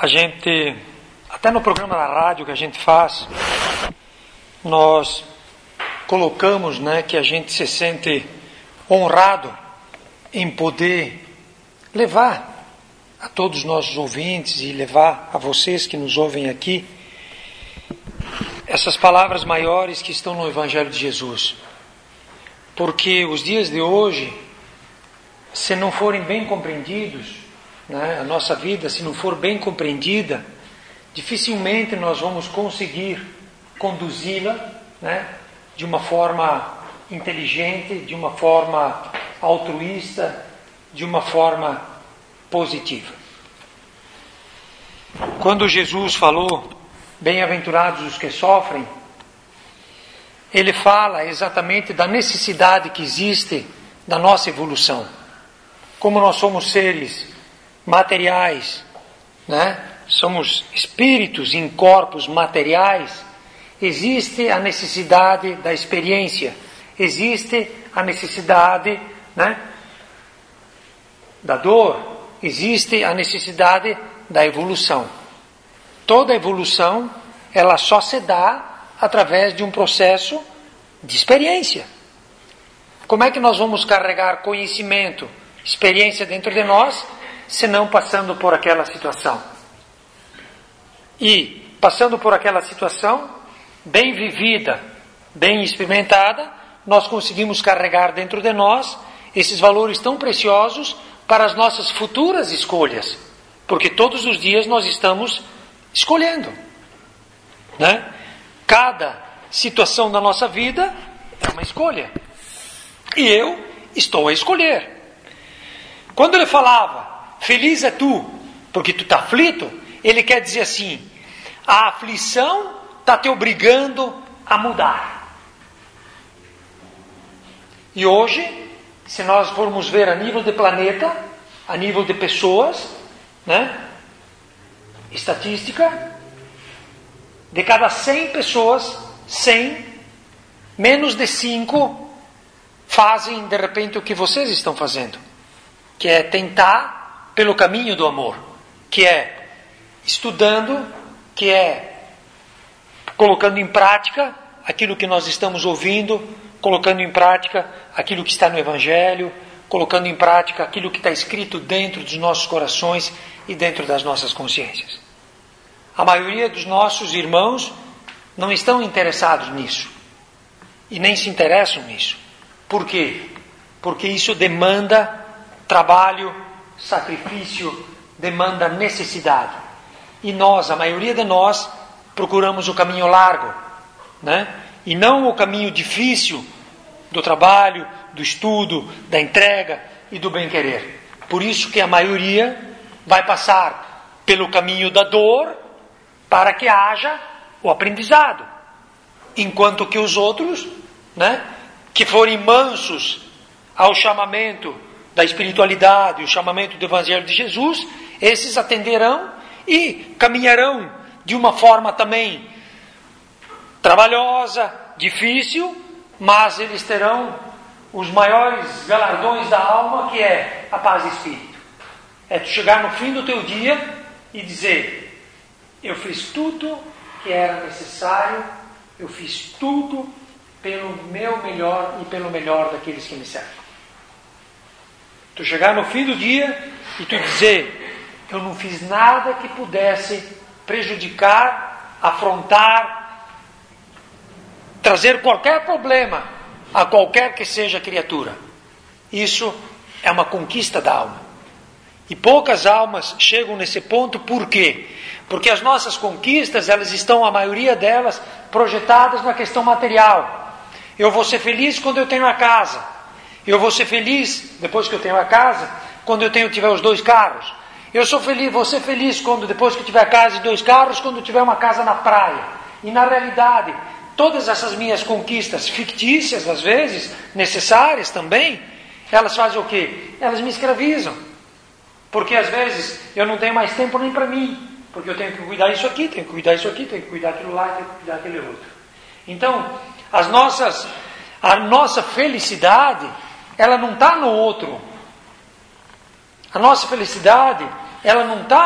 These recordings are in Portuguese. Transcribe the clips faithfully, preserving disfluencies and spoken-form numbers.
a gente, até no programa da rádio que a gente faz, nós colocamos, né, que a gente se sente honrado em poder levar a todos os nossos ouvintes e levar a vocês que nos ouvem aqui essas palavras maiores que estão no Evangelho de Jesus. Porque os dias de hoje, se não forem bem compreendidos, né, a nossa vida, se não for bem compreendida, dificilmente nós vamos conseguir conduzi-la, né, de uma forma inteligente, de uma forma altruísta, de uma forma positiva. Quando Jesus falou, bem-aventurados os que sofrem, ele fala exatamente da necessidade que existe da nossa evolução. Como nós somos seres materiais, né? Somos espíritos em corpos materiais, existe a necessidade da experiência, existe a necessidade, né, da dor, existe a necessidade da evolução. Toda evolução, ela só se dá através de um processo de experiência. Como é que nós vamos carregar conhecimento, experiência dentro de nós, se não passando por aquela situação? E, passando por aquela situação, bem vivida, bem experimentada, nós conseguimos carregar dentro de nós esses valores tão preciosos para as nossas futuras escolhas. Porque todos os dias nós estamos escolhendo, né? Cada situação da nossa vida é uma escolha. E eu estou a escolher. Quando ele falava, feliz é tu, porque tu está aflito, ele quer dizer assim, a aflição está te obrigando a mudar. E hoje, se nós formos ver a nível de planeta, a nível de pessoas, né? Estatística, de cada cem pessoas, cem, menos de cinco fazem de repente o que vocês estão fazendo, que é tentar pelo caminho do amor, que é estudando, que é colocando em prática aquilo que nós estamos ouvindo, colocando em prática aquilo que está no Evangelho, colocando em prática aquilo que está escrito dentro dos nossos corações e dentro das nossas consciências. A maioria dos nossos irmãos não estão interessados nisso. E nem se interessam nisso. Por quê? Porque isso demanda trabalho, sacrifício, demanda necessidade. E nós, a maioria de nós, procuramos o caminho largo, né? E não o caminho difícil do trabalho, do estudo, da entrega e do bem-querer. Por isso que a maioria vai passar pelo caminho da dor para que haja o aprendizado. Enquanto que os outros, né, que forem mansos ao chamamento da espiritualidade, o chamamento do Evangelho de Jesus, esses atenderão e caminharão de uma forma também trabalhosa, difícil, mas eles terão os maiores galardões da alma, que é a paz de espírito. É tu chegar no fim do teu dia e dizer, eu fiz tudo que era necessário, eu fiz tudo pelo meu melhor e pelo melhor daqueles que me servem. Tu chegar no fim do dia e tu dizer, eu não fiz nada que pudesse prejudicar, afrontar, trazer qualquer problema a qualquer que seja a criatura. Isso é uma conquista da alma. E poucas almas chegam nesse ponto, por quê? Porque as nossas conquistas, elas estão, a maioria delas, projetadas na questão material. Eu vou ser feliz quando eu tenho a casa. Eu vou ser feliz, depois que eu tenho a casa, quando eu tenho, tiver os dois carros. Eu sou feliz, vou ser feliz quando, depois que eu tiver a casa e dois carros, quando eu tiver uma casa na praia. E na realidade, todas essas minhas conquistas fictícias, às vezes, necessárias também, elas fazem o quê? Elas me escravizam. Porque às vezes eu não tenho mais tempo nem para mim. Porque eu tenho que cuidar isso aqui, tenho que cuidar isso aqui, tenho que cuidar aquilo lá, tenho que cuidar aquele outro. Então, as nossas, a nossa felicidade, ela não está no outro. A nossa felicidade, ela não está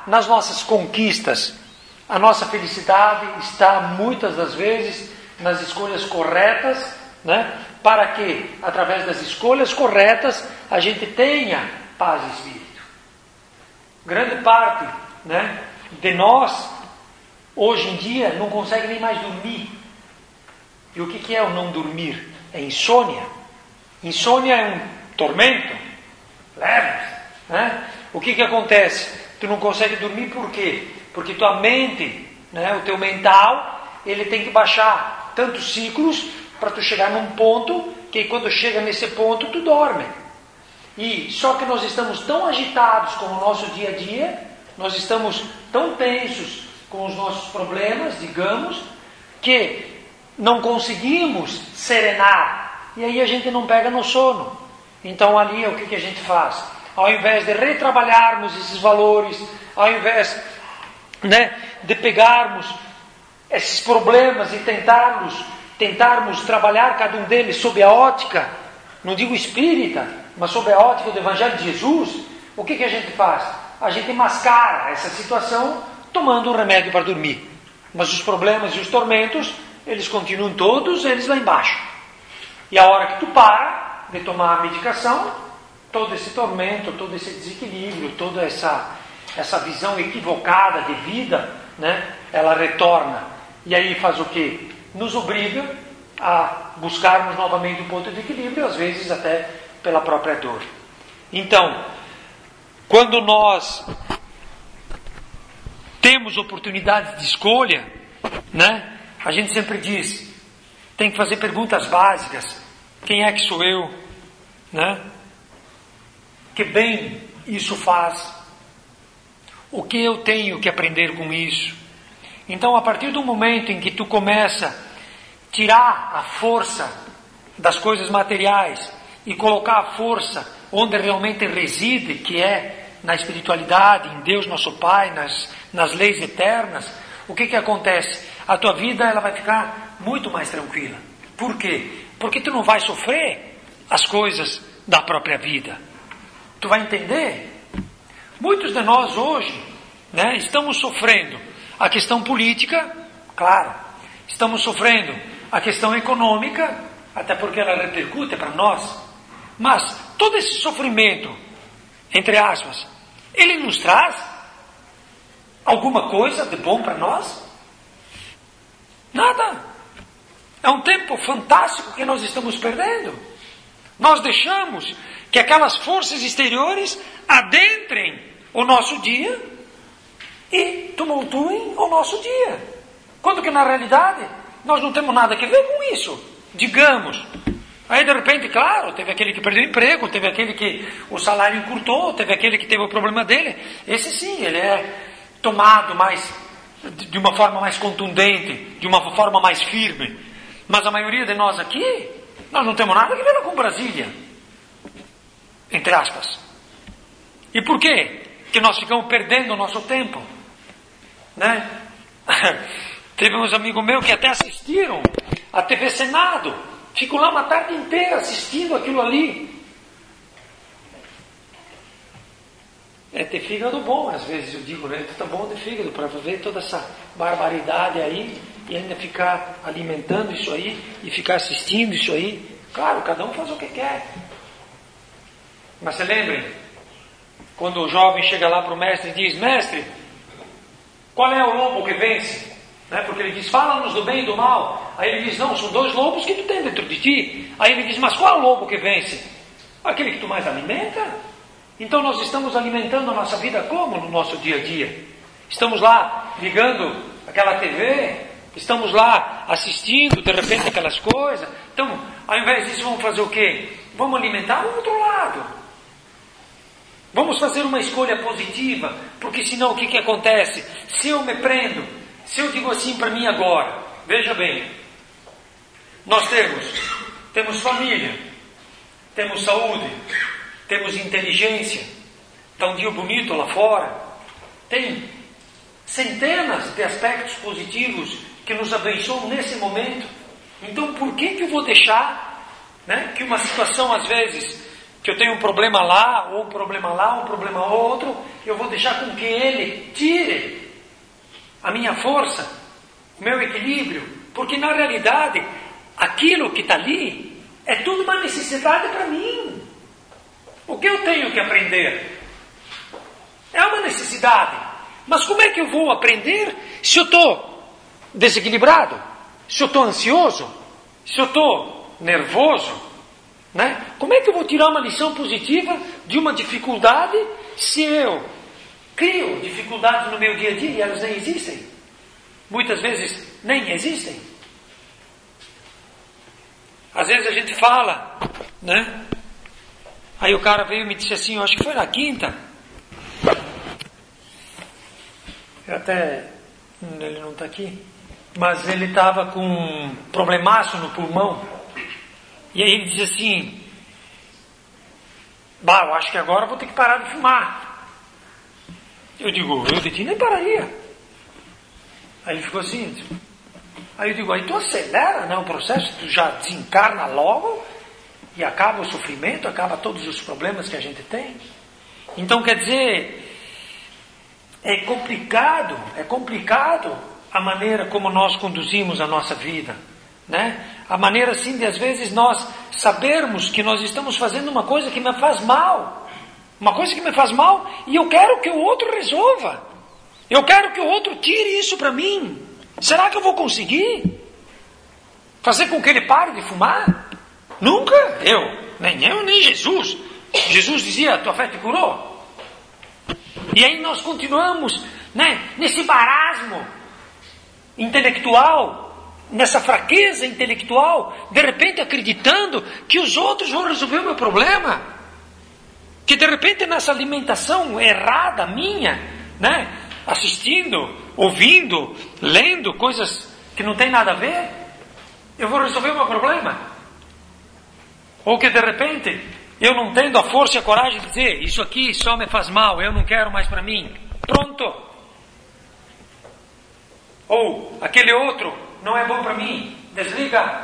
nas nossas conquistas. A nossa felicidade está muitas das vezes nas escolhas corretas, né? Para que, através das escolhas corretas, a gente tenha paz de espírito. Grande parte, né, de nós, hoje em dia, não consegue nem mais dormir. E o que, que é o não dormir? É insônia. Insônia é um tormento. Leve, né? O que, que acontece? Tu não consegue dormir por quê? Porque tua mente, né, o teu mental, ele tem que baixar tantos ciclos para tu chegar num ponto que quando chega nesse ponto tu dorme. E só que nós estamos tão agitados com o nosso dia a dia, nós estamos tão tensos com os nossos problemas, digamos, que não conseguimos serenar. E aí a gente não pega no sono. Então ali o que, que a gente faz? Ao invés de retrabalharmos esses valores, ao invés, né, de pegarmos esses problemas e tentarmos, tentarmos trabalhar cada um deles sob a ótica, não digo espírita, mas sob a ótica do Evangelho de Jesus, o que, que a gente faz? A gente mascara essa situação tomando um remédio para dormir. Mas os problemas e os tormentos, eles continuam todos, eles lá embaixo. E a hora que tu para de tomar a medicação, todo esse tormento, todo esse desequilíbrio, toda essa, essa visão equivocada de vida, né, ela retorna. E aí faz o quê? Nos obriga a buscarmos novamente um ponto de equilíbrio, às vezes até pela própria dor. Então, quando nós temos oportunidades de escolha, né, a gente sempre diz, tem que fazer perguntas básicas. Quem é que sou eu? Né? Que bem isso faz? O que eu tenho que aprender com isso? Então, a partir do momento em que tu começa a tirar a força das coisas materiais e colocar a força onde realmente reside, que é na espiritualidade, em Deus nosso Pai, nas, nas leis eternas, o que que acontece? A tua vida ela vai ficar muito mais tranquila. Por quê? Porque tu não vai sofrer as coisas da própria vida. Tu vai entender? Muitos de nós hoje, né, estamos sofrendo a questão política, claro. Estamos sofrendo a questão econômica, até porque ela repercute para nós. Mas todo esse sofrimento, entre aspas, ele nos traz alguma coisa de bom para nós? Nada. É um tempo fantástico que nós estamos perdendo. Nós deixamos que aquelas forças exteriores adentrem o nosso dia e tumultuem o nosso dia. Quando que na realidade nós não temos nada a ver com isso. Digamos. Aí de repente, claro, teve aquele que perdeu o emprego, teve aquele que o salário encurtou, teve aquele que teve o problema dele. Esse sim, ele é tomado mais, de uma forma mais contundente, de uma forma mais firme. Mas a maioria de nós aqui, nós não temos nada a ver com Brasília. Entre aspas. E por quê? Que nós ficamos perdendo o nosso tempo. Né? Teve uns amigos meus que até assistiram a T V Senado. Ficam lá uma tarde inteira assistindo aquilo ali. É ter fígado bom, às vezes eu digo, né? Tá bom de fígado para ver toda essa barbaridade aí e ainda ficar alimentando isso aí e ficar assistindo isso aí. Claro, cada um faz o que quer. Mas se lembrem, quando o jovem chega lá para o mestre e diz: mestre, qual é o lobo que vence? Né? Porque ele diz: fala-nos do bem e do mal. Aí ele diz: não, são dois lobos que tu tem dentro de ti. Aí ele diz: mas qual é o lobo que vence? Aquele que tu mais alimenta. Então nós estamos alimentando a nossa vida como no nosso dia a dia? Estamos lá ligando aquela T V, estamos lá assistindo de repente aquelas coisas. Então, ao invés disso, vamos fazer o quê? Vamos alimentar o outro lado. Vamos fazer uma escolha positiva, porque senão o que, que acontece? Se eu me prendo, se eu digo assim para mim agora, veja bem, nós temos, temos família, temos saúde, temos inteligência, está um dia bonito lá fora, tem centenas de aspectos positivos que nos abençoam nesse momento. Então por que que eu vou deixar, né, que uma situação às vezes que eu tenho um problema lá, ou um problema lá, um problema outro, eu vou deixar com que ele tire a minha força, o meu equilíbrio, porque na realidade, aquilo que está ali é tudo uma necessidade para mim. O que eu tenho que aprender é uma necessidade, mas como é que eu vou aprender se eu estou desequilibrado, se eu estou ansioso, se eu estou nervoso, né? Como é que eu vou tirar uma lição positiva de uma dificuldade se eu crio dificuldades no meu dia a dia e elas nem existem? Muitas vezes nem existem. Às vezes a gente fala, né? Aí o cara veio e me disse assim, eu acho que foi na quinta. Eu até, ele não está aqui, mas ele estava com um problemaço no pulmão. E aí ele diz assim, bah, eu acho que agora eu vou ter que parar de fumar. Eu digo, eu de ti nem pararia. Aí ele ficou assim. Aí eu digo, aí tu acelera, né, o processo, tu já desencarna logo e acaba o sofrimento, acaba todos os problemas que a gente tem. Então quer dizer, é complicado, é complicado a maneira como nós conduzimos a nossa vida, né? A maneira assim de às vezes nós sabermos que nós estamos fazendo uma coisa que me faz mal, uma coisa que me faz mal e eu quero que o outro resolva, eu quero que o outro tire isso para mim. Será que eu vou conseguir fazer com que ele pare de fumar? Nunca, eu, nem eu nem Jesus. Jesus dizia, tua fé te curou. E aí nós continuamos, né, nesse marasmo intelectual, nessa fraqueza intelectual, de repente acreditando que os outros vão resolver o meu problema, que de repente nessa alimentação errada minha, né, assistindo, ouvindo, lendo coisas que não tem nada a ver, eu vou resolver o meu problema. Ou que de repente eu não tendo a força e a coragem de dizer, isso aqui só me faz mal, eu não quero mais para mim. Pronto. Ou aquele outro não é bom para mim, desliga.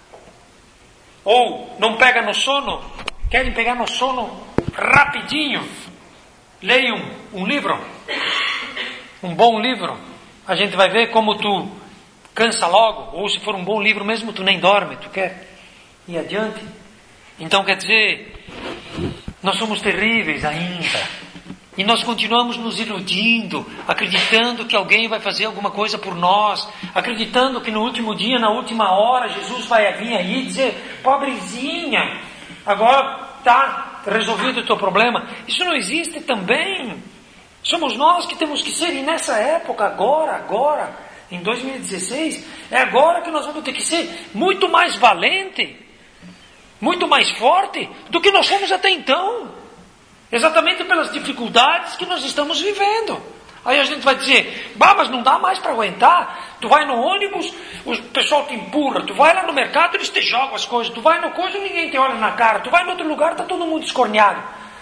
Ou não pega no sono, querem pegar no sono rapidinho. Leiam um livro, um bom livro. A gente vai ver como tu cansa logo, ou se for um bom livro mesmo, tu nem dorme, tu quer ir adiante. Então quer dizer, nós somos terríveis ainda. E nós continuamos nos iludindo, acreditando que alguém vai fazer alguma coisa por nós, acreditando que no último dia, na última hora, Jesus vai vir aí e dizer, pobrezinha, agora está resolvido o teu problema. Isso não existe também. Somos nós que temos que ser, e nessa época, agora, agora, em dois mil e dezesseis, é agora que nós vamos ter que ser muito mais valente, muito mais forte do que nós fomos até então. Exatamente pelas dificuldades que nós estamos vivendo. Aí a gente vai dizer, bah, mas não dá mais para aguentar. Tu vai no ônibus, o pessoal te empurra. Tu vai lá no mercado, eles te jogam as coisas. Tu vai no coisa, ninguém te olha na cara. Tu vai em outro lugar, está todo mundo escorneado.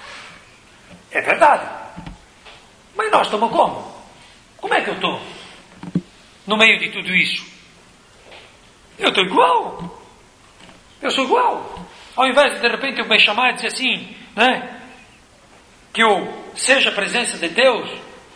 É verdade. Mas nós estamos como? Como é que eu estou? No meio de tudo isso. Eu estou igual. Eu sou igual. Ao invés de de repente eu me chamar e dizer assim, né? Que eu seja a presença de Deus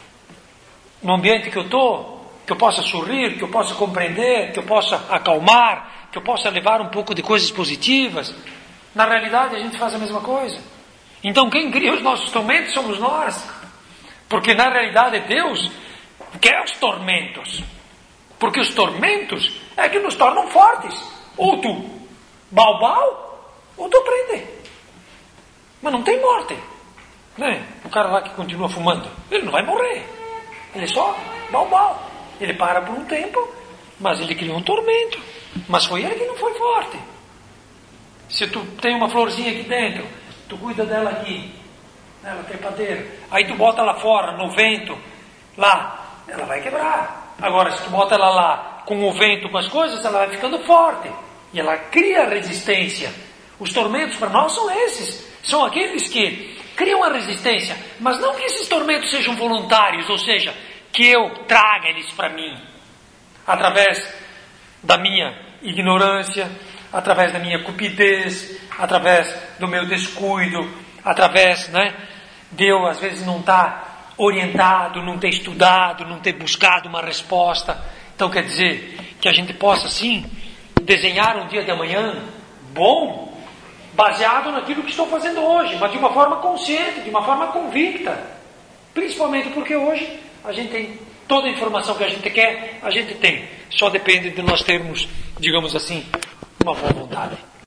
no ambiente que eu estou, que eu possa sorrir, que eu possa compreender, que eu possa acalmar, que eu possa levar um pouco de coisas positivas. Na realidade a gente faz a mesma coisa. Então quem cria os nossos tormentos somos nós. Porque na realidade Deus quer os tormentos. Porque os tormentos é que nos tornam fortes. Ou tu bau-bau, ou tu prende. Mas não tem morte. Né? O cara lá que continua fumando, ele não vai morrer. Ele só bau-bau. Ele para por um tempo, mas ele criou um tormento. Mas foi ele que não foi forte. Se tu tem uma florzinha aqui dentro, tu cuida dela aqui, ela trepadeira, aí tu bota ela fora, no vento, lá, ela vai quebrar. Agora, se tu bota ela lá, com o vento, com as coisas, ela vai ficando forte. E ela cria resistência. Os tormentos para nós são esses. São aqueles que criam a resistência, mas não que esses tormentos sejam voluntários, ou seja, que eu traga eles para mim, através da minha ignorância, através da minha cupidez, através do meu descuido, através, né, de eu às vezes não estar orientado, não ter estudado, não ter buscado uma resposta. Então quer dizer que a gente possa sim desenhar um dia de amanhã bom, baseado naquilo que estou fazendo hoje, mas de uma forma consciente, de uma forma convicta. Principalmente porque hoje a gente tem toda a informação que a gente quer, a gente tem. Só depende de nós termos, digamos assim, uma boa vontade.